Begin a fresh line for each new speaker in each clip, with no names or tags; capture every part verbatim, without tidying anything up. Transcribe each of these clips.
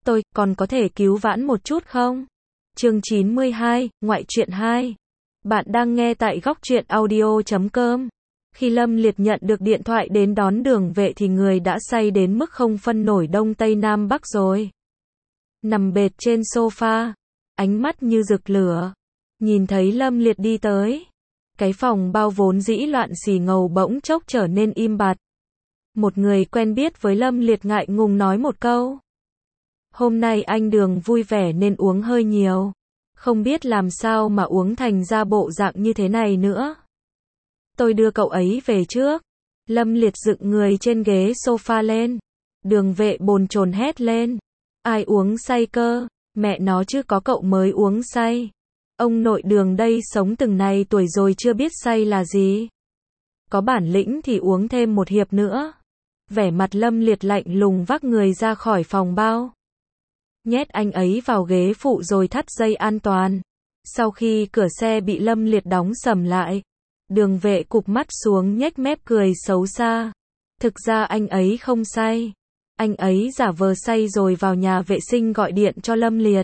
Tôi, còn có thể cứu vãn một chút không? Chương chín mươi hai, Ngoại truyện hai. Bạn đang nghe tại góc truyện audio chấm com. Khi Lâm Liệt nhận được điện thoại đến đón Đường Vệ thì người đã say đến mức không phân nổi đông tây nam bắc rồi. Nằm bệt trên sofa, ánh mắt như rực lửa. Nhìn thấy Lâm Liệt đi tới, cái phòng bao vốn dĩ loạn xì ngầu bỗng chốc trở nên im bặt. Một người quen biết với Lâm Liệt ngại ngùng nói một câu. Hôm nay anh Đường vui vẻ nên uống hơi nhiều. Không biết làm sao mà uống thành ra bộ dạng như thế này nữa. Tôi đưa cậu ấy về trước. Lâm Liệt dựng người trên ghế sofa lên. Đường Vệ bồn chồn hét lên. Ai uống say cơ? Mẹ nó chứ có cậu mới uống say. Ông nội Đường đây sống từng này tuổi rồi chưa biết say là gì. Có bản lĩnh thì uống thêm một hiệp nữa. Vẻ mặt Lâm Liệt lạnh lùng vác người ra khỏi phòng bao. Nhét anh ấy vào ghế phụ rồi thắt dây an toàn. Sau khi cửa xe bị Lâm Liệt đóng sầm lại, Đường Vệ cụp mắt xuống nhếch mép cười xấu xa. Thực ra anh ấy không say. Anh ấy giả vờ say rồi vào nhà vệ sinh gọi điện cho Lâm Liệt.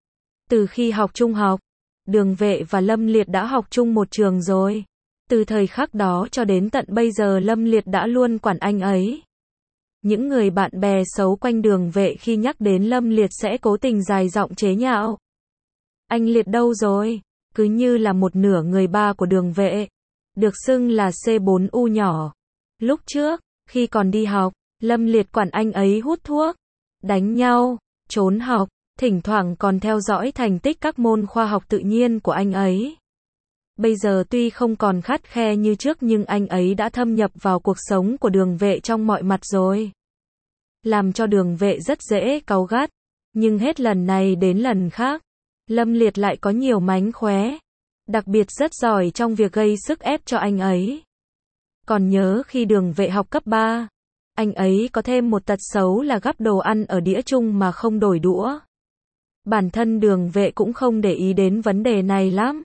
Từ khi học trung học, Đường Vệ và Lâm Liệt đã học chung một trường rồi. Từ thời khắc đó cho đến tận bây giờ Lâm Liệt đã luôn quản anh ấy. Những người bạn bè xấu quanh Đường Vệ khi nhắc đến Lâm Liệt sẽ cố tình dài giọng chế nhạo. Anh Liệt đâu rồi? Cứ như là một nửa người ba của Đường Vệ. Được xưng là C bốn U nhỏ. Lúc trước, khi còn đi học, Lâm Liệt quản anh ấy hút thuốc, đánh nhau, trốn học, thỉnh thoảng còn theo dõi thành tích các môn khoa học tự nhiên của anh ấy. Bây giờ tuy không còn khắt khe như trước nhưng anh ấy đã thâm nhập vào cuộc sống của Đường Vệ trong mọi mặt rồi. Làm cho Đường Vệ rất dễ cáu gắt. Nhưng hết lần này đến lần khác, Lâm Liệt lại có nhiều mánh khóe. Đặc biệt rất giỏi trong việc gây sức ép cho anh ấy. Còn nhớ khi Đường Vệ học cấp ba, anh ấy có thêm một tật xấu là gắp đồ ăn ở đĩa chung mà không đổi đũa. Bản thân Đường Vệ cũng không để ý đến vấn đề này lắm.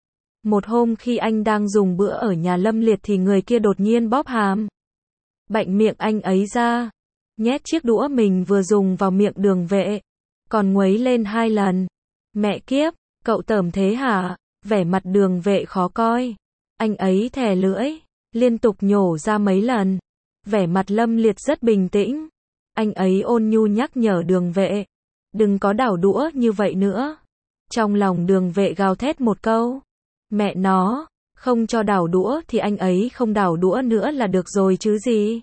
Một hôm khi anh đang dùng bữa ở nhà Lâm Liệt thì người kia đột nhiên bóp hàm. Bạnh miệng anh ấy ra, nhét chiếc đũa mình vừa dùng vào miệng Đường Vệ, còn nguấy lên hai lần. Mẹ kiếp, cậu tởm thế hả? Vẻ mặt Đường Vệ khó coi. Anh ấy thè lưỡi, liên tục nhổ ra mấy lần. Vẻ mặt Lâm Liệt rất bình tĩnh. Anh ấy ôn nhu nhắc nhở Đường Vệ, đừng có đảo đũa như vậy nữa. Trong lòng Đường Vệ gào thét một câu. Mẹ nó, không cho đảo đũa thì anh ấy không đảo đũa nữa là được rồi chứ gì.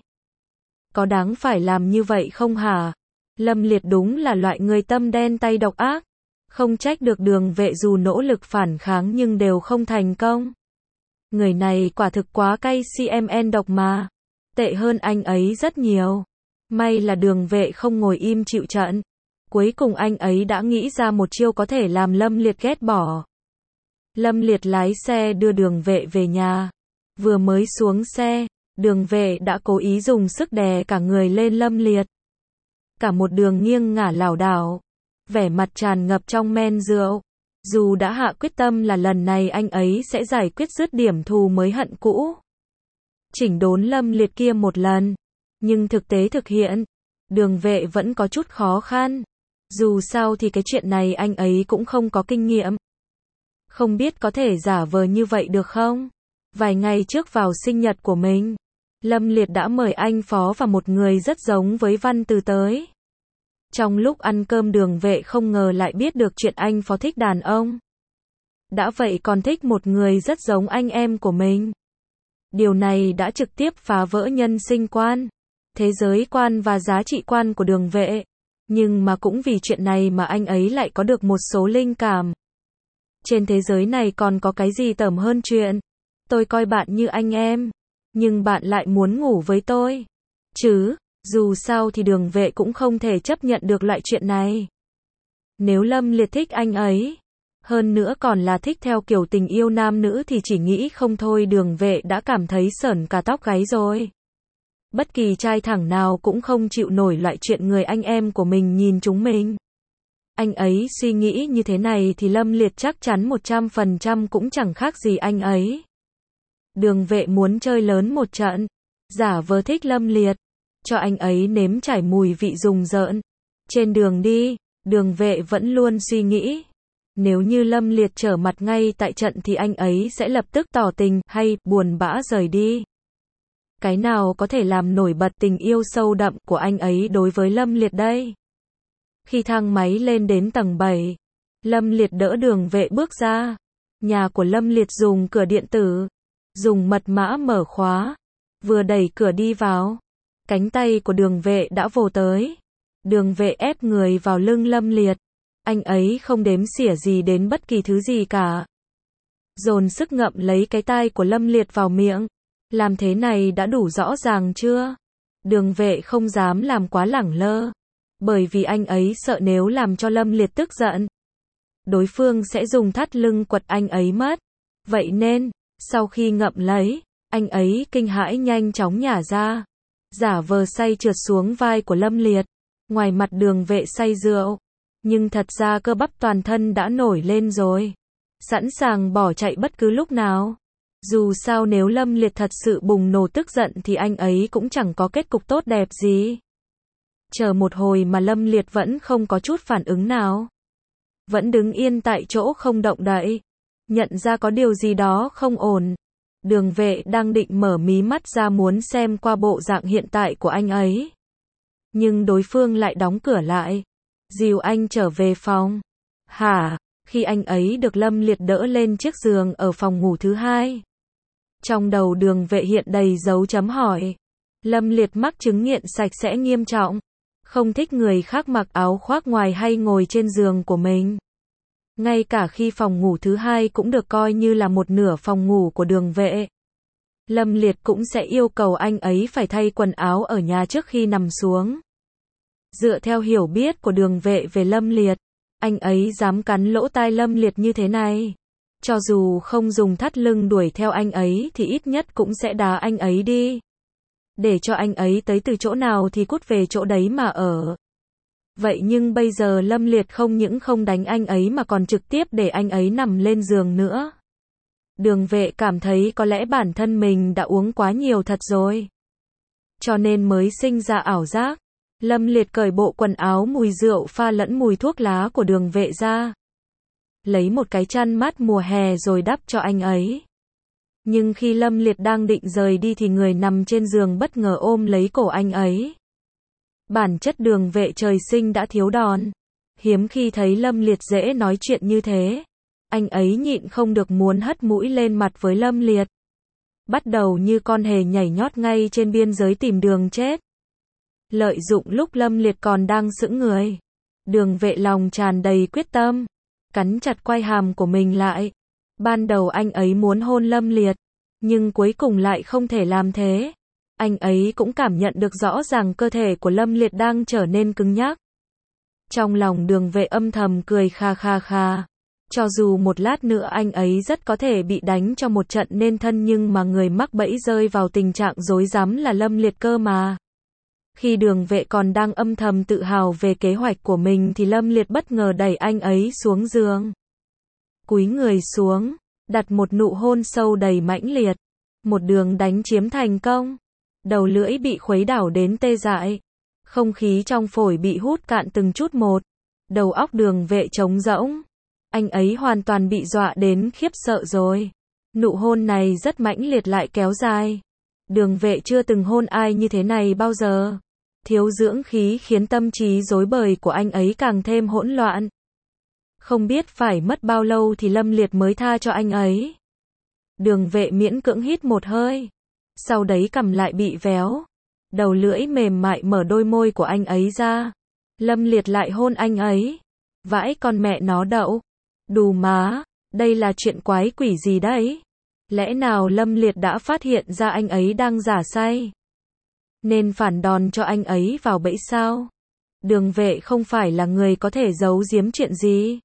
Có đáng phải làm như vậy không hả? Lâm Liệt đúng là loại người tâm đen tay độc ác. Không trách được Đường Vệ dù nỗ lực phản kháng nhưng đều không thành công. Người này quả thực quá cay cmn độc mà. Tệ hơn anh ấy rất nhiều. May là Đường Vệ không ngồi im chịu trận. Cuối cùng anh ấy đã nghĩ ra một chiêu có thể làm Lâm Liệt ghét bỏ. Lâm Liệt lái xe đưa Đường Vệ về nhà. Vừa mới xuống xe, Đường Vệ đã cố ý dùng sức đè cả người lên Lâm Liệt. Cả một đường nghiêng ngả lảo đảo, vẻ mặt tràn ngập trong men rượu. Dù đã hạ quyết tâm là lần này anh ấy sẽ giải quyết dứt điểm thù mới hận cũ. Chỉnh đốn Lâm Liệt kia một lần. Nhưng thực tế thực hiện, Đường Vệ vẫn có chút khó khăn. Dù sao thì cái chuyện này anh ấy cũng không có kinh nghiệm. Không biết có thể giả vờ như vậy được không? Vài ngày trước vào sinh nhật của mình, Lâm Liệt đã mời anh Phó và một người rất giống với Văn Từ tới. Trong lúc ăn cơm Đường Vệ không ngờ lại biết được chuyện anh Phó thích đàn ông. Đã vậy còn thích một người rất giống anh em của mình. Điều này đã trực tiếp phá vỡ nhân sinh quan, thế giới quan và giá trị quan của Đường Vệ. Nhưng mà cũng vì chuyện này mà anh ấy lại có được một số linh cảm. Trên thế giới này còn có cái gì tởm hơn chuyện tôi coi bạn như anh em, nhưng bạn lại muốn ngủ với tôi. Chứ, dù sao thì Đường Vệ cũng không thể chấp nhận được loại chuyện này. Nếu Lâm Liệt thích anh ấy, hơn nữa còn là thích theo kiểu tình yêu nam nữ thì chỉ nghĩ không thôi Đường Vệ đã cảm thấy sởn cả tóc gáy rồi. Bất kỳ trai thẳng nào cũng không chịu nổi loại chuyện người anh em của mình nhìn chúng mình. Anh ấy suy nghĩ như thế này thì Lâm Liệt chắc chắn một trăm phần trăm cũng chẳng khác gì anh ấy. Đường Vệ muốn chơi lớn một trận, giả vờ thích Lâm Liệt, cho anh ấy nếm trải mùi vị rùng rợn. Trên đường đi, Đường Vệ vẫn luôn suy nghĩ. Nếu như Lâm Liệt trở mặt ngay tại trận thì anh ấy sẽ lập tức tỏ tình hay buồn bã rời đi. Cái nào có thể làm nổi bật tình yêu sâu đậm của anh ấy đối với Lâm Liệt đây? Khi thang máy lên đến tầng bảy, Lâm Liệt đỡ Đường Vệ bước ra. Nhà của Lâm Liệt dùng cửa điện tử, dùng mật mã mở khóa. Vừa đẩy cửa đi vào, cánh tay của Đường Vệ đã vồ tới. Đường Vệ ép người vào lưng Lâm Liệt. Anh ấy không đếm xỉa gì đến bất kỳ thứ gì cả. Dồn sức ngậm lấy cái tai của Lâm Liệt vào miệng. Làm thế này đã đủ rõ ràng chưa? Đường Vệ không dám làm quá lẳng lơ. Bởi vì anh ấy sợ nếu làm cho Lâm Liệt tức giận, đối phương sẽ dùng thắt lưng quật anh ấy mất. Vậy nên, sau khi ngậm lấy, anh ấy kinh hãi nhanh chóng nhả ra. Giả vờ say trượt xuống vai của Lâm Liệt. Ngoài mặt Đường Vệ say rượu, nhưng thật ra cơ bắp toàn thân đã nổi lên rồi. Sẵn sàng bỏ chạy bất cứ lúc nào. Dù sao nếu Lâm Liệt thật sự bùng nổ tức giận thì anh ấy cũng chẳng có kết cục tốt đẹp gì. Chờ một hồi mà Lâm Liệt vẫn không có chút phản ứng nào. Vẫn đứng yên tại chỗ không động đậy. Nhận ra có điều gì đó không ổn. Đường Vệ đang định mở mí mắt ra muốn xem qua bộ dạng hiện tại của anh ấy. Nhưng đối phương lại đóng cửa lại. Dìu anh trở về phòng. Hả? Khi anh ấy được Lâm Liệt đỡ lên chiếc giường ở phòng ngủ thứ hai. Trong đầu Đường Vệ hiện đầy dấu chấm hỏi. Lâm Liệt mắc chứng nghiện sạch sẽ nghiêm trọng. Không thích người khác mặc áo khoác ngoài hay ngồi trên giường của mình. Ngay cả khi phòng ngủ thứ hai cũng được coi như là một nửa phòng ngủ của Đường Vệ. Lâm Liệt cũng sẽ yêu cầu anh ấy phải thay quần áo ở nhà trước khi nằm xuống. Dựa theo hiểu biết của Đường Vệ về Lâm Liệt, anh ấy dám cắn lỗ tai Lâm Liệt như thế này. Cho dù không dùng thắt lưng đuổi theo anh ấy thì ít nhất cũng sẽ đá anh ấy đi. Để cho anh ấy tới từ chỗ nào thì cút về chỗ đấy mà ở. Vậy nhưng bây giờ Lâm Liệt không những không đánh anh ấy mà còn trực tiếp để anh ấy nằm lên giường nữa. Đường Vệ cảm thấy có lẽ bản thân mình đã uống quá nhiều thật rồi. Cho nên mới sinh ra ảo giác. Lâm Liệt cởi bộ quần áo mùi rượu pha lẫn mùi thuốc lá của Đường Vệ ra. Lấy một cái chăn mát mùa hè rồi đắp cho anh ấy. Nhưng khi Lâm Liệt đang định rời đi thì người nằm trên giường bất ngờ ôm lấy cổ anh ấy. Bản chất Đường Vệ trời sinh đã thiếu đòn. Hiếm khi thấy Lâm Liệt dễ nói chuyện như thế. Anh ấy nhịn không được muốn hất mũi lên mặt với Lâm Liệt. Bắt đầu như con hề nhảy nhót ngay trên biên giới tìm đường chết. Lợi dụng lúc Lâm Liệt còn đang sững người. Đường Vệ lòng tràn đầy quyết tâm. Cắn chặt quai hàm của mình lại. Ban đầu anh ấy muốn hôn Lâm Liệt. Nhưng cuối cùng lại không thể làm thế. Anh ấy cũng cảm nhận được rõ ràng cơ thể của Lâm Liệt đang trở nên cứng nhắc. Trong lòng Đường Vệ âm thầm cười kha kha kha. Cho dù một lát nữa anh ấy rất có thể bị đánh cho một trận nên thân nhưng mà người mắc bẫy rơi vào tình trạng rối rắm là Lâm Liệt cơ mà. Khi Đường Vệ còn đang âm thầm tự hào về kế hoạch của mình thì Lâm Liệt bất ngờ đẩy anh ấy xuống giường. Cúi người xuống, đặt một nụ hôn sâu đầy mãnh liệt. Một đường đánh chiếm thành công. Đầu lưỡi bị khuấy đảo đến tê dại. Không khí trong phổi bị hút cạn từng chút một. Đầu óc Đường Vệ trống rỗng. Anh ấy hoàn toàn bị dọa đến khiếp sợ rồi. Nụ hôn này rất mãnh liệt lại kéo dài. Đường Vệ chưa từng hôn ai như thế này bao giờ. Thiếu dưỡng khí khiến tâm trí rối bời của anh ấy càng thêm hỗn loạn. Không biết phải mất bao lâu thì Lâm Liệt mới tha cho anh ấy. Đường Vệ miễn cưỡng hít một hơi. Sau đấy cằm lại bị véo. Đầu lưỡi mềm mại mở đôi môi của anh ấy ra. Lâm Liệt lại hôn anh ấy. Vãi con mẹ nó đậu. Đù má, đây là chuyện quái quỷ gì đấy? Lẽ nào Lâm Liệt đã phát hiện ra anh ấy đang giả say? Nên phản đòn cho anh ấy vào bẫy sao? Đường Vệ không phải là người có thể giấu giếm chuyện gì.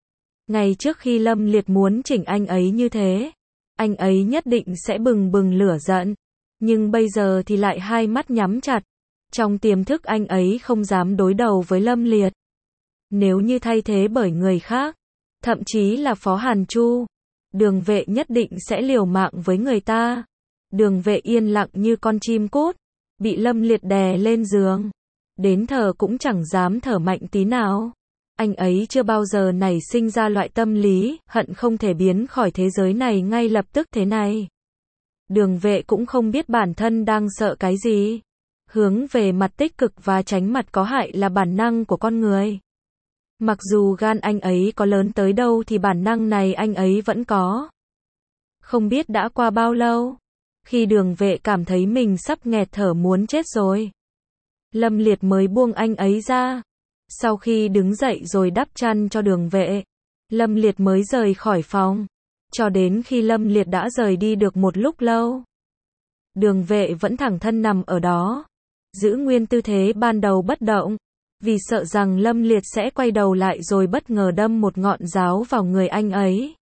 Ngay trước khi Lâm Liệt muốn chỉnh anh ấy như thế, anh ấy nhất định sẽ bừng bừng lửa giận. Nhưng bây giờ thì lại hai mắt nhắm chặt. Trong tiềm thức anh ấy không dám đối đầu với Lâm Liệt. Nếu như thay thế bởi người khác, thậm chí là Phó Hàn Chu, Đường Vệ nhất định sẽ liều mạng với người ta. Đường Vệ yên lặng như con chim cút, bị Lâm Liệt đè lên giường. đến thở cũng chẳng dám thở mạnh tí nào. Anh ấy chưa bao giờ nảy sinh ra loại tâm lý, hận không thể biến khỏi thế giới này ngay lập tức thế này. Đường Vệ cũng không biết bản thân đang sợ cái gì. Hướng về mặt tích cực và tránh mặt có hại là bản năng của con người. Mặc dù gan anh ấy có lớn tới đâu thì bản năng này anh ấy vẫn có. Không biết đã qua bao lâu, khi Đường Vệ cảm thấy mình sắp nghẹt thở muốn chết rồi, Lâm Liệt mới buông anh ấy ra. Sau khi đứng dậy rồi đắp chăn cho Đường Vệ, Lâm Liệt mới rời khỏi phòng. Cho đến khi Lâm Liệt đã rời đi được một lúc lâu, Đường Vệ vẫn thẳng thân nằm ở đó, giữ nguyên tư thế ban đầu bất động, vì sợ rằng Lâm Liệt sẽ quay đầu lại rồi bất ngờ đâm một ngọn giáo vào người anh ấy.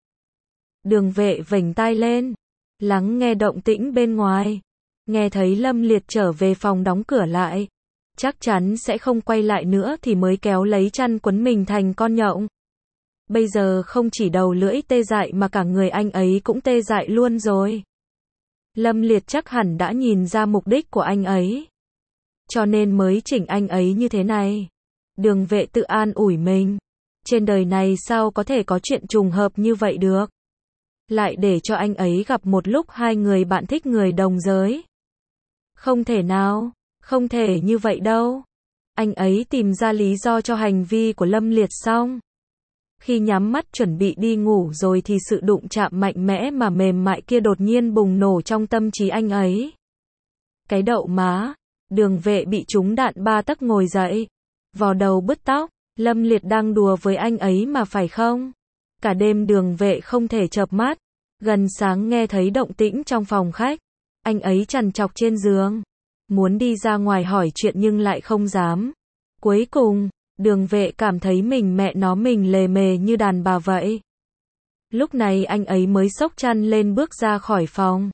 Đường Vệ vểnh tai lên, lắng nghe động tĩnh bên ngoài, nghe thấy Lâm Liệt trở về phòng đóng cửa lại, chắc chắn sẽ không quay lại nữa thì mới kéo lấy chăn quấn mình thành con nhộng. Bây giờ không chỉ đầu lưỡi tê dại mà cả người anh ấy cũng tê dại luôn rồi. Lâm Liệt chắc hẳn đã nhìn ra mục đích của anh ấy, cho nên mới chỉnh anh ấy như thế này. Đường Vệ tự an ủi mình, trên đời này sao có thể có chuyện trùng hợp như vậy được. Lại để cho anh ấy gặp một lúc hai người bạn thích người đồng giới. Không thể nào, không thể như vậy đâu. Anh ấy tìm ra lý do cho hành vi của Lâm Liệt xong. Khi nhắm mắt chuẩn bị đi ngủ rồi thì sự đụng chạm mạnh mẽ mà mềm mại kia đột nhiên bùng nổ trong tâm trí anh ấy. Cái đậu má, Đường Vệ bị trúng đạn ba tấc ngồi dậy, vò đầu bứt tóc. Lâm Liệt đang đùa với anh ấy mà phải không? Cả đêm Đường Vệ không thể chợp mắt. Gần sáng nghe thấy động tĩnh trong phòng khách, anh ấy trằn trọc trên giường, muốn đi ra ngoài hỏi chuyện nhưng lại không dám. Cuối cùng, Đường Vệ cảm thấy mình mẹ nó mình lề mề như đàn bà vậy. Lúc này anh ấy mới xốc chăn lên bước ra khỏi phòng.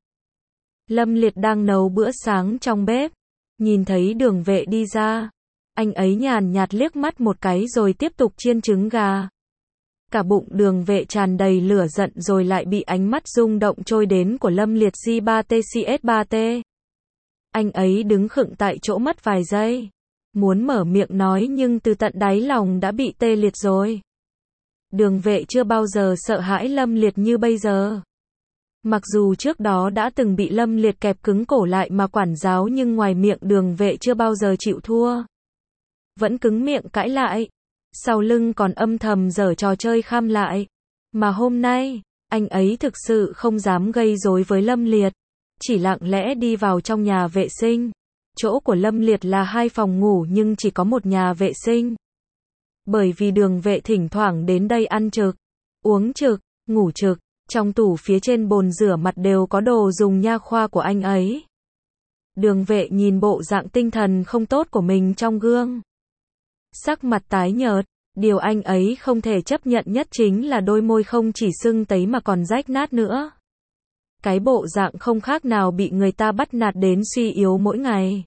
Lâm Liệt đang nấu bữa sáng trong bếp, nhìn thấy Đường Vệ đi ra, anh ấy nhàn nhạt liếc mắt một cái rồi tiếp tục chiên trứng gà. Cả bụng Đường Vệ tràn đầy lửa giận rồi lại bị ánh mắt rung động trôi đến của Lâm Liệt G ba T C S ba T. Anh ấy đứng khựng tại chỗ mất vài giây, muốn mở miệng nói nhưng từ tận đáy lòng đã bị tê liệt rồi. Đường Vệ chưa bao giờ sợ hãi Lâm Liệt như bây giờ. Mặc dù trước đó đã từng bị Lâm Liệt kẹp cứng cổ lại mà quản giáo nhưng ngoài miệng Đường Vệ chưa bao giờ chịu thua. Vẫn cứng miệng cãi lại. Sau lưng còn âm thầm giở trò chơi kham lại. Mà hôm nay, anh ấy thực sự không dám gây rối với Lâm Liệt. Chỉ lặng lẽ đi vào trong nhà vệ sinh. Chỗ của Lâm Liệt là hai phòng ngủ nhưng chỉ có một nhà vệ sinh. Bởi vì Đường Vệ thỉnh thoảng đến đây ăn trực, uống trực, ngủ trực, trong tủ phía trên bồn rửa mặt đều có đồ dùng nha khoa của anh ấy. Đường Vệ nhìn bộ dạng tinh thần không tốt của mình trong gương, sắc mặt tái nhợt, điều anh ấy không thể chấp nhận nhất chính là đôi môi không chỉ sưng tấy mà còn rách nát nữa. Cái bộ dạng không khác nào bị người ta bắt nạt đến suy yếu mỗi ngày.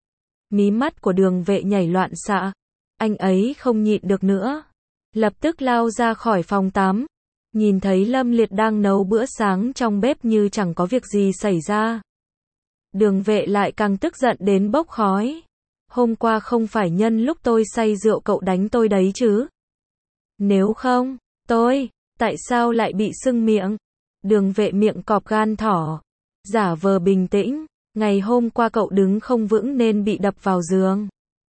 Mí mắt của Đường Vệ nhảy loạn xạ, anh ấy không nhịn được nữa, lập tức lao ra khỏi phòng tắm, nhìn thấy Lâm Liệt đang nấu bữa sáng trong bếp như chẳng có việc gì xảy ra. Đường Vệ lại càng tức giận đến bốc khói. Hôm qua không phải nhân lúc tôi say rượu cậu đánh tôi đấy chứ? Nếu không, tôi, tại sao lại bị sưng miệng? Đường Vệ miệng cọp gan thỏ, giả vờ bình tĩnh, ngày hôm qua cậu đứng không vững nên bị đập vào giường.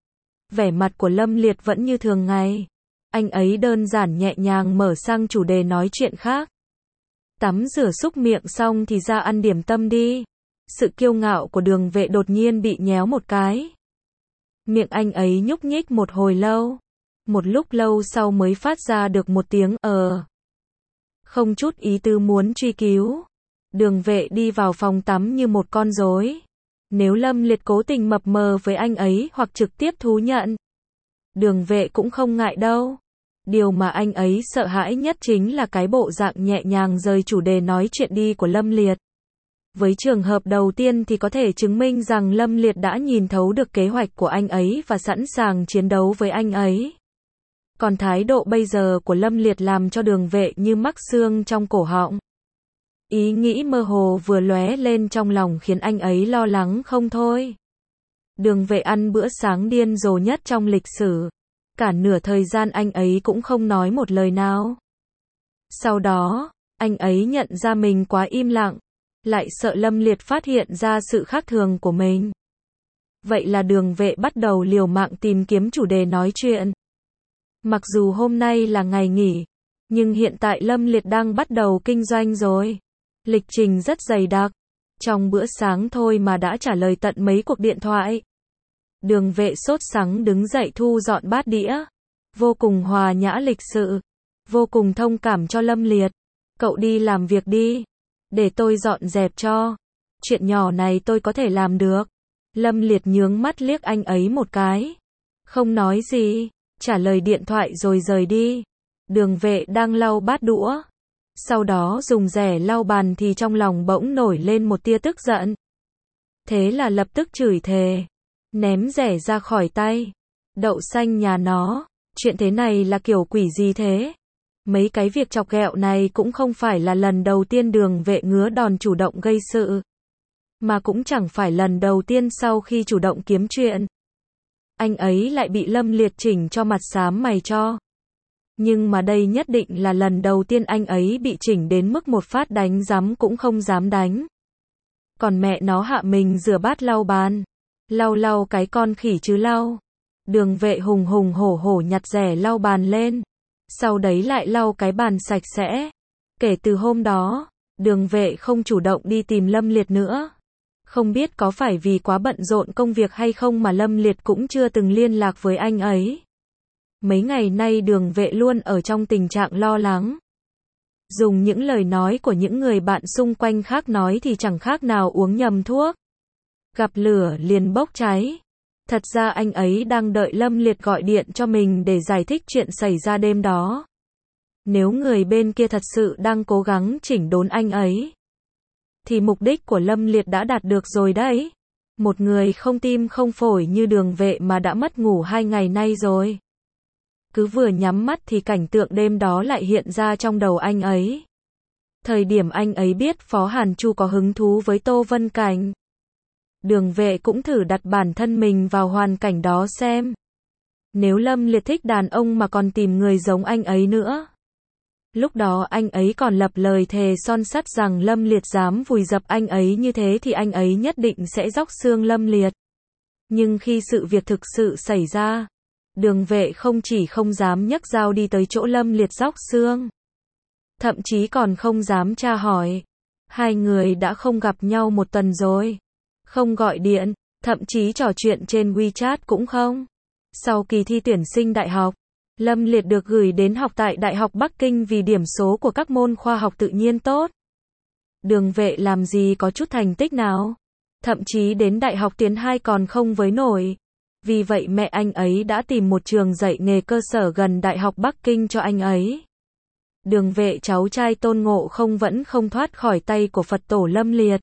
Vẻ mặt của Lâm Liệt vẫn như thường ngày. Anh ấy đơn giản nhẹ nhàng mở sang chủ đề nói chuyện khác. Tắm rửa súc miệng xong thì ra ăn điểm tâm đi. Sự kiêu ngạo của Đường Vệ đột nhiên bị nhéo một cái. Miệng anh ấy nhúc nhích một hồi lâu. Một lúc lâu sau mới phát ra được một tiếng ờ. Không chút ý tứ muốn truy cứu. Đường Vệ đi vào phòng tắm như một con rối. Nếu Lâm Liệt cố tình mập mờ với anh ấy hoặc trực tiếp thú nhận, Đường Vệ cũng không ngại đâu. Điều mà anh ấy sợ hãi nhất chính là cái bộ dạng nhẹ nhàng rời chủ đề nói chuyện đi của Lâm Liệt. Với trường hợp đầu tiên thì có thể chứng minh rằng Lâm Liệt đã nhìn thấu được kế hoạch của anh ấy và sẵn sàng chiến đấu với anh ấy. Còn thái độ bây giờ của Lâm Liệt làm cho Đường Vệ như mắc xương trong cổ họng. Ý nghĩ mơ hồ vừa lóe lên trong lòng khiến anh ấy lo lắng không thôi. Đường Vệ ăn bữa sáng điên rồ nhất trong lịch sử. Cả nửa thời gian anh ấy cũng không nói một lời nào. Sau đó, anh ấy nhận ra mình quá im lặng, lại sợ Lâm Liệt phát hiện ra sự khác thường của mình. Vậy là Đường Vệ bắt đầu liều mạng tìm kiếm chủ đề nói chuyện. Mặc dù hôm nay là ngày nghỉ, nhưng hiện tại Lâm Liệt đang bắt đầu kinh doanh rồi. Lịch trình rất dày đặc. Trong bữa sáng thôi mà đã trả lời tận mấy cuộc điện thoại. Đường Vệ sốt sắng đứng dậy thu dọn bát đĩa. Vô cùng hòa nhã lịch sự. Vô cùng thông cảm cho Lâm Liệt. Cậu đi làm việc đi. Để tôi dọn dẹp cho. Chuyện nhỏ này tôi có thể làm được. Lâm Liệt nhướng mắt liếc anh ấy một cái. Không nói gì. Trả lời điện thoại rồi rời đi. Đường Vệ đang lau bát đũa. Sau đó dùng rẻ lau bàn thì trong lòng bỗng nổi lên một tia tức giận. Thế là lập tức chửi thề. Ném rẻ ra khỏi tay. Đậu xanh nhà nó. Chuyện thế này là kiểu quỷ gì thế? Mấy cái việc chọc ghẹo này cũng không phải là lần đầu tiên Đường Vệ ngứa đòn chủ động gây sự. Mà cũng chẳng phải lần đầu tiên sau khi chủ động kiếm chuyện. Anh ấy lại bị Lâm Liệt chỉnh cho mặt xám mày cho. Nhưng mà đây nhất định là lần đầu tiên anh ấy bị chỉnh đến mức một phát đánh giấm cũng không dám đánh. Còn mẹ nó hạ mình rửa bát lau bàn. Lau lau cái con khỉ chứ lau. Đường Vệ hùng hùng hổ hổ nhặt rẻ lau bàn lên. Sau đấy lại lau cái bàn sạch sẽ. Kể từ hôm đó, Đường Vệ không chủ động đi tìm Lâm Liệt nữa. Không biết có phải vì quá bận rộn công việc hay không mà Lâm Liệt cũng chưa từng liên lạc với anh ấy. Mấy ngày nay Đường Vệ luôn ở trong tình trạng lo lắng. Dùng những lời nói của những người bạn xung quanh khác nói thì chẳng khác nào uống nhầm thuốc. Gặp lửa liền bốc cháy. Thật ra anh ấy đang đợi Lâm Liệt gọi điện cho mình để giải thích chuyện xảy ra đêm đó. Nếu người bên kia thật sự đang cố gắng chỉnh đốn anh ấy, thì mục đích của Lâm Liệt đã đạt được rồi đấy. Một người không tim không phổi như Đường Vệ mà đã mất ngủ hai ngày nay rồi. Cứ vừa nhắm mắt thì cảnh tượng đêm đó lại hiện ra trong đầu anh ấy. Thời điểm anh ấy biết Phó Hàn Chu có hứng thú với Tô Vân Cảnh. Đường Vệ cũng thử đặt bản thân mình vào hoàn cảnh đó xem. Nếu Lâm Liệt thích đàn ông mà còn tìm người giống anh ấy nữa. Lúc đó anh ấy còn lập lời thề son sắt rằng Lâm Liệt dám vùi dập anh ấy như thế thì anh ấy nhất định sẽ róc xương Lâm Liệt. Nhưng khi sự việc thực sự xảy ra, Đường Vệ không chỉ không dám nhấc dao đi tới chỗ Lâm Liệt róc xương, thậm chí còn không dám tra hỏi. Hai người đã không gặp nhau một tuần rồi. Không gọi điện, thậm chí trò chuyện trên WeChat cũng không. Sau kỳ thi tuyển sinh đại học, Lâm Liệt được gửi đến học tại Đại học Bắc Kinh vì điểm số của các môn khoa học tự nhiên tốt. Đường Vệ làm gì có chút thành tích nào. Thậm chí đến Đại học Tiến hai còn không với nổi. Vì vậy mẹ anh ấy đã tìm một trường dạy nghề cơ sở gần Đại học Bắc Kinh cho anh ấy. Đường Vệ cháu trai Tôn Ngộ Không vẫn không thoát khỏi tay của Phật tổ Lâm Liệt.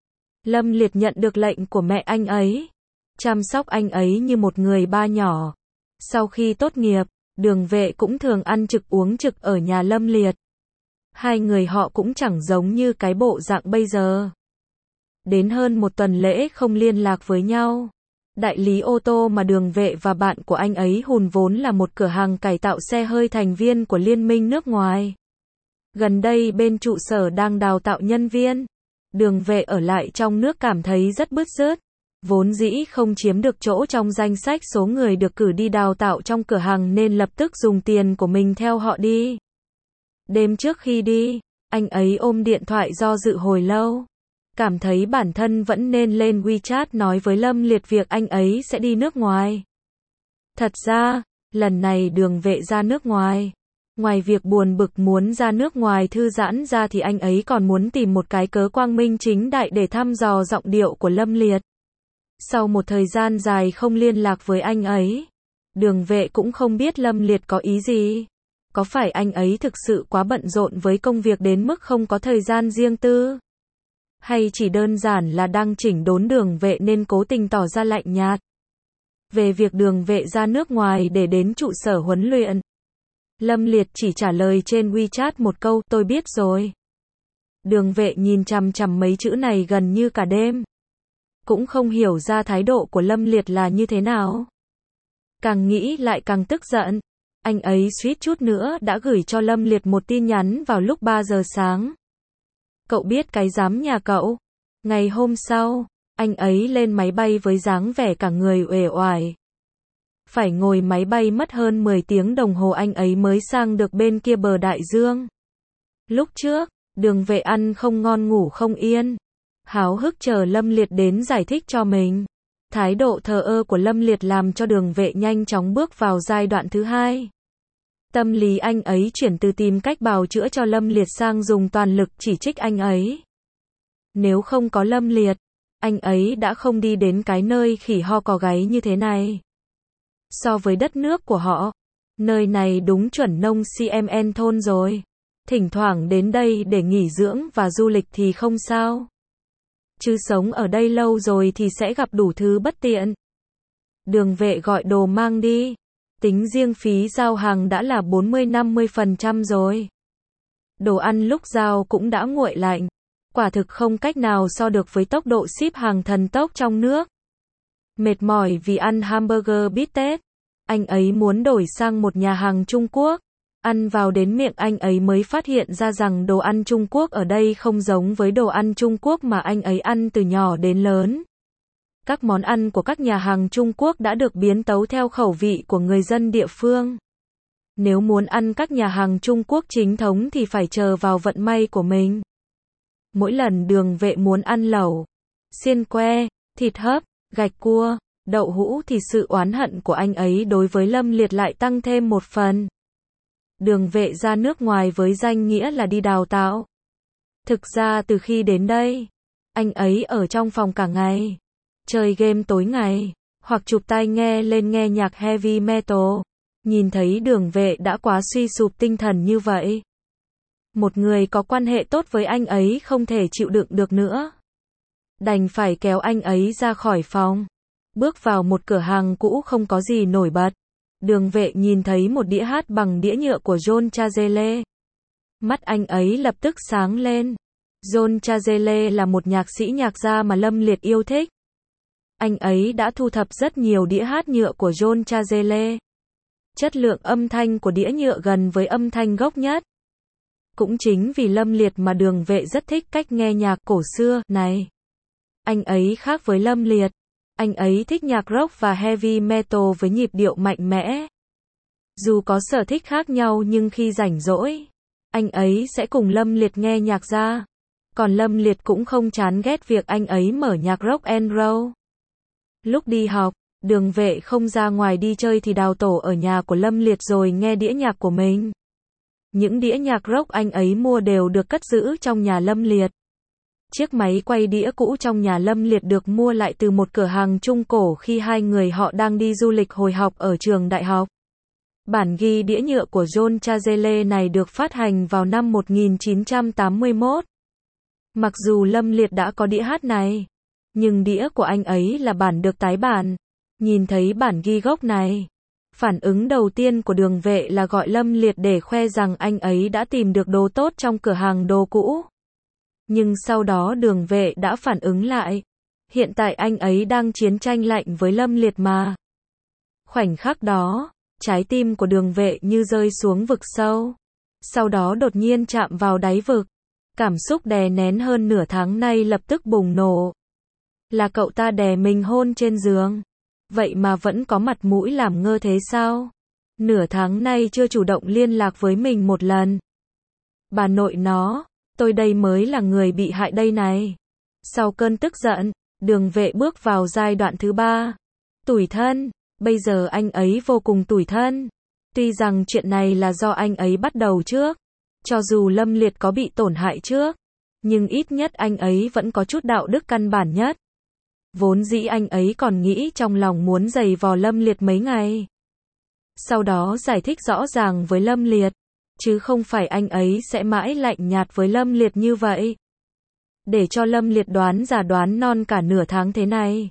Lâm Liệt nhận được lệnh của mẹ anh ấy, chăm sóc anh ấy như một người ba nhỏ. Sau khi tốt nghiệp, Đường Vệ cũng thường ăn trực uống trực ở nhà Lâm Liệt. Hai người họ cũng chẳng giống như cái bộ dạng bây giờ. Đến hơn một tuần lễ không liên lạc với nhau. Đại lý ô tô mà Đường Vệ và bạn của anh ấy hùn vốn là một cửa hàng cải tạo xe hơi thành viên của liên minh nước ngoài. Gần đây bên trụ sở đang đào tạo nhân viên. Đường Vệ ở lại trong nước cảm thấy rất bứt rứt. Vốn dĩ không chiếm được chỗ trong danh sách số người được cử đi đào tạo trong cửa hàng nên lập tức dùng tiền của mình theo họ đi. Đêm trước khi đi, anh ấy ôm điện thoại do dự hồi lâu. Cảm thấy bản thân vẫn nên lên WeChat nói với Lâm Liệt việc anh ấy sẽ đi nước ngoài. Thật ra, lần này Đường Vệ ra nước ngoài. Ngoài việc buồn bực muốn ra nước ngoài thư giãn ra thì anh ấy còn muốn tìm một cái cớ quang minh chính đại để thăm dò giọng điệu của Lâm Liệt. Sau một thời gian dài không liên lạc với anh ấy, Đường Vệ cũng không biết Lâm Liệt có ý gì. Có phải anh ấy thực sự quá bận rộn với công việc đến mức không có thời gian riêng tư? Hay chỉ đơn giản là đang chỉnh đốn Đường Vệ nên cố tình tỏ ra lạnh nhạt? Về việc Đường Vệ ra nước ngoài để đến trụ sở huấn luyện, Lâm Liệt chỉ trả lời trên WeChat một câu, tôi biết rồi. Đường Vệ nhìn chằm chằm mấy chữ này gần như cả đêm. cũng không hiểu ra thái độ của Lâm Liệt là như thế nào. Càng nghĩ lại càng tức giận. Anh ấy suýt chút nữa đã gửi cho Lâm Liệt một tin nhắn vào lúc ba giờ sáng. Cậu biết cái dám nhà cậu. Ngày hôm sau, anh ấy lên máy bay với dáng vẻ cả người uể oải. Phải ngồi máy bay mất hơn mười tiếng đồng hồ anh ấy mới sang được bên kia bờ đại dương. Lúc trước, Đường Vệ ăn không ngon ngủ không yên. Háo hức chờ Lâm Liệt đến giải thích cho mình. Thái độ thờ ơ của Lâm Liệt làm cho Đường Vệ nhanh chóng bước vào giai đoạn thứ hai. Tâm lý anh ấy chuyển từ tìm cách bào chữa cho Lâm Liệt sang dùng toàn lực chỉ trích anh ấy. Nếu không có Lâm Liệt, anh ấy đã không đi đến cái nơi khỉ ho cò gáy như thế này. So với đất nước của họ, nơi này đúng chuẩn nông xê em en thôn rồi. Thỉnh thoảng đến đây để nghỉ dưỡng và du lịch thì không sao. Chứ sống ở đây lâu rồi thì sẽ gặp đủ thứ bất tiện. Đường Vệ gọi đồ mang đi. Tính riêng phí giao hàng đã là bốn mươi đến năm mươi phần trăm rồi. Đồ ăn lúc giao cũng đã nguội lạnh. Quả thực không cách nào so được với tốc độ ship hàng thần tốc trong nước. Mệt mỏi vì ăn hamburger bít tết, anh ấy muốn đổi sang một nhà hàng Trung Quốc. Ăn vào đến miệng anh ấy mới phát hiện ra rằng đồ ăn Trung Quốc ở đây không giống với đồ ăn Trung Quốc mà anh ấy ăn từ nhỏ đến lớn. Các món ăn của các nhà hàng Trung Quốc đã được biến tấu theo khẩu vị của người dân địa phương. Nếu muốn ăn các nhà hàng Trung Quốc chính thống thì phải chờ vào vận may của mình. Mỗi lần Đường Vệ muốn ăn lẩu, xiên que, thịt hấp, gạch cua, đậu hũ thì sự oán hận của anh ấy đối với Lâm Liệt lại tăng thêm một phần. Đường Vệ ra nước ngoài với danh nghĩa là đi đào tạo. Thực ra từ khi đến đây, anh ấy ở trong phòng cả ngày, chơi game tối ngày, hoặc chụp tai nghe lên nghe nhạc heavy metal. Nhìn thấy Đường Vệ đã quá suy sụp tinh thần như vậy. Một người có quan hệ tốt với anh ấy không thể chịu đựng được nữa. Đành phải kéo anh ấy ra khỏi phòng. Bước vào một cửa hàng cũ không có gì nổi bật. Đường Vệ nhìn thấy một đĩa hát bằng đĩa nhựa của John Chazelle. Mắt anh ấy lập tức sáng lên. John Chazelle là một nhạc sĩ nhạc gia mà Lâm Liệt yêu thích. Anh ấy đã thu thập rất nhiều đĩa hát nhựa của John Chazelle. Chất lượng âm thanh của đĩa nhựa gần với âm thanh gốc nhất. Cũng chính vì Lâm Liệt mà Đường Vệ rất thích cách nghe nhạc cổ xưa này. Anh ấy khác với Lâm Liệt. Anh ấy thích nhạc rock và heavy metal với nhịp điệu mạnh mẽ. Dù có sở thích khác nhau nhưng khi rảnh rỗi, anh ấy sẽ cùng Lâm Liệt nghe nhạc ra. Còn Lâm Liệt cũng không chán ghét việc anh ấy mở nhạc rock and roll. Lúc đi học, Đường Vệ không ra ngoài đi chơi thì đào tổ ở nhà của Lâm Liệt rồi nghe đĩa nhạc của mình. Những đĩa nhạc rock anh ấy mua đều được cất giữ trong nhà Lâm Liệt. Chiếc máy quay đĩa cũ trong nhà Lâm Liệt được mua lại từ một cửa hàng trung cổ khi hai người họ đang đi du lịch hồi học ở trường đại học. Bản ghi đĩa nhựa của John Chazelle này được phát hành vào năm một nghìn chín trăm tám mươi mốt. Mặc dù Lâm Liệt đã có đĩa hát này, nhưng đĩa của anh ấy là bản được tái bản. Nhìn thấy bản ghi gốc này, phản ứng đầu tiên của Đường Vệ là gọi Lâm Liệt để khoe rằng anh ấy đã tìm được đồ tốt trong cửa hàng đồ cũ. Nhưng sau đó Đường Vệ đã phản ứng lại. Hiện tại anh ấy đang chiến tranh lạnh với Lâm Liệt mà. Khoảnh khắc đó, trái tim của Đường Vệ như rơi xuống vực sâu. Sau đó đột nhiên chạm vào đáy vực. Cảm xúc đè nén hơn nửa tháng nay lập tức bùng nổ. Là cậu ta đè mình hôn trên giường. Vậy mà vẫn có mặt mũi làm ngơ thế sao? Nửa tháng nay chưa chủ động liên lạc với mình một lần. Bà nội nó, tôi đây mới là người bị hại đây này. Sau cơn tức giận, Đường Vệ bước vào giai đoạn thứ ba. Tủi thân, bây giờ anh ấy vô cùng tủi thân. Tuy rằng chuyện này là do anh ấy bắt đầu trước. Cho dù Lâm Liệt có bị tổn hại trước, nhưng ít nhất anh ấy vẫn có chút đạo đức căn bản nhất. Vốn dĩ anh ấy còn nghĩ trong lòng muốn giày vò Lâm Liệt mấy ngày. Sau đó giải thích rõ ràng với Lâm Liệt, chứ không phải anh ấy sẽ mãi lạnh nhạt với Lâm Liệt như vậy. Để cho Lâm Liệt đoán già đoán non cả nửa tháng thế này.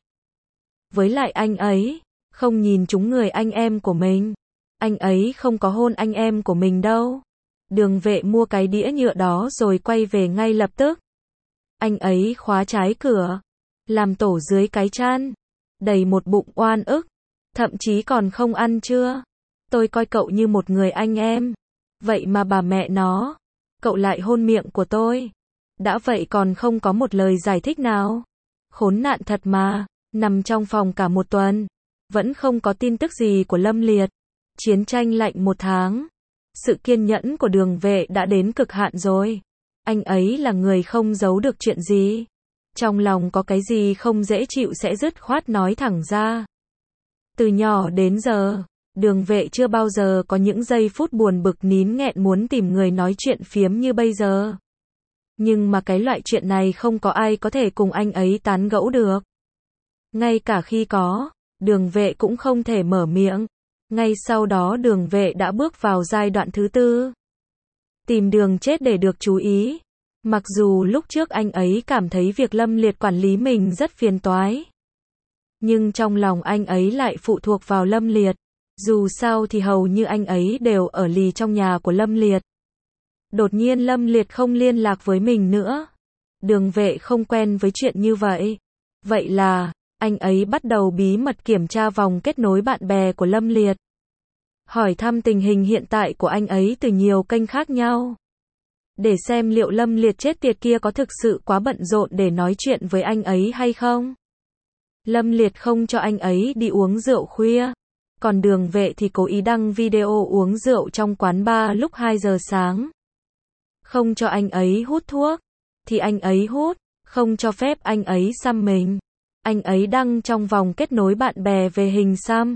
Với lại anh ấy, không nhìn trúng người anh em của mình. Anh ấy không có hôn anh em của mình đâu. Đường Vệ mua cái đĩa nhựa đó rồi quay về ngay lập tức. Anh ấy khóa trái cửa. làm tổ dưới cái chăn, đầy một bụng oan ức, thậm chí còn không ăn trưa. Tôi coi cậu như một người anh em. Vậy mà bà mẹ nó, cậu lại hôn miệng của tôi. Đã vậy còn không có một lời giải thích nào. Khốn nạn thật mà, nằm trong phòng cả một tuần, vẫn không có tin tức gì của Lâm Liệt. Chiến tranh lạnh một tháng. Sự kiên nhẫn của Đường Vệ đã đến cực hạn rồi. Anh ấy là người không giấu được chuyện gì. Trong lòng có cái gì không dễ chịu sẽ dứt khoát nói thẳng ra. Từ nhỏ đến giờ, Đường Vệ chưa bao giờ có những giây phút buồn bực nín nghẹn muốn tìm người nói chuyện phiếm như bây giờ. Nhưng mà cái loại chuyện này không có ai có thể cùng anh ấy tán gẫu được. Ngay cả khi có, Đường Vệ cũng không thể mở miệng. Ngay sau đó Đường Vệ đã bước vào giai đoạn thứ tư. Tìm đường chết để được chú ý. Mặc dù lúc trước anh ấy cảm thấy việc Lâm Liệt quản lý mình rất phiền toái. Nhưng trong lòng anh ấy lại phụ thuộc vào Lâm Liệt. Dù sao thì hầu như anh ấy đều ở lì trong nhà của Lâm Liệt. Đột nhiên Lâm Liệt không liên lạc với mình nữa. Đường Vệ không quen với chuyện như vậy. Vậy là, anh ấy bắt đầu bí mật kiểm tra vòng kết nối bạn bè của Lâm Liệt. Hỏi thăm tình hình hiện tại của anh ấy từ nhiều kênh khác nhau. Để xem liệu Lâm Liệt chết tiệt kia có thực sự quá bận rộn để nói chuyện với anh ấy hay không. Lâm Liệt không cho anh ấy đi uống rượu khuya. Còn Đường Vệ thì cố ý đăng video uống rượu trong quán bar lúc hai giờ sáng. Không cho anh ấy hút thuốc, thì anh ấy hút, không cho phép anh ấy xăm mình. Anh ấy đăng trong vòng kết nối bạn bè về hình xăm.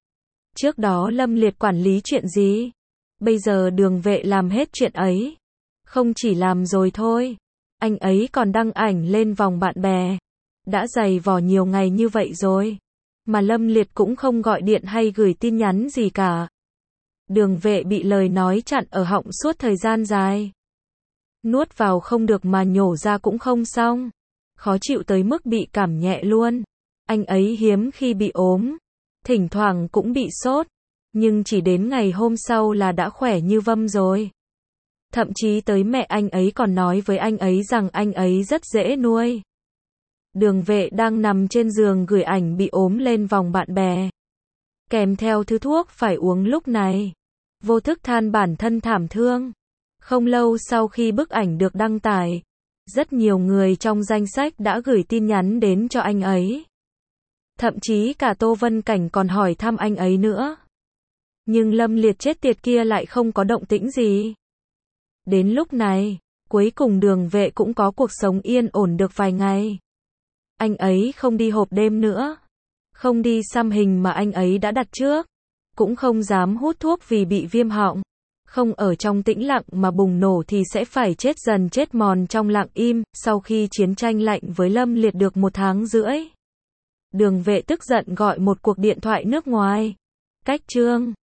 Trước đó Lâm Liệt quản lý chuyện gì? Bây giờ Đường Vệ làm hết chuyện ấy. Không chỉ làm rồi thôi, anh ấy còn đăng ảnh lên vòng bạn bè. Đã dày vò nhiều ngày như vậy rồi, mà Lâm Liệt cũng không gọi điện hay gửi tin nhắn gì cả. Đường Vệ bị lời nói chặn ở họng suốt thời gian dài. Nuốt vào không được mà nhổ ra cũng không xong. Khó chịu tới mức bị cảm nhẹ luôn. Anh ấy hiếm khi bị ốm, thỉnh thoảng cũng bị sốt, nhưng chỉ đến ngày hôm sau là đã khỏe như vâm rồi. Thậm chí tới mẹ anh ấy còn nói với anh ấy rằng anh ấy rất dễ nuôi. Đường Vệ đang nằm trên giường gửi ảnh bị ốm lên vòng bạn bè. Kèm theo thứ thuốc phải uống lúc này. Vô thức than bản thân thảm thương. Không lâu sau khi bức ảnh được đăng tải, rất nhiều người trong danh sách đã gửi tin nhắn đến cho anh ấy. Thậm chí cả Tô Vân Cảnh còn hỏi thăm anh ấy nữa. Nhưng Lâm Liệt chết tiệt kia lại không có động tĩnh gì. Đến lúc này, cuối cùng Đường Vệ cũng có cuộc sống yên ổn được vài ngày. Anh ấy không đi hộp đêm nữa. Không đi xăm hình mà anh ấy đã đặt trước. Cũng không dám hút thuốc vì bị viêm họng. Không ở trong tĩnh lặng mà bùng nổ thì sẽ phải chết dần chết mòn trong lặng im. Sau khi chiến tranh lạnh với Lâm Liệt được một tháng rưỡi, Đường Vệ tức giận gọi một cuộc điện thoại nước ngoài. Cách chương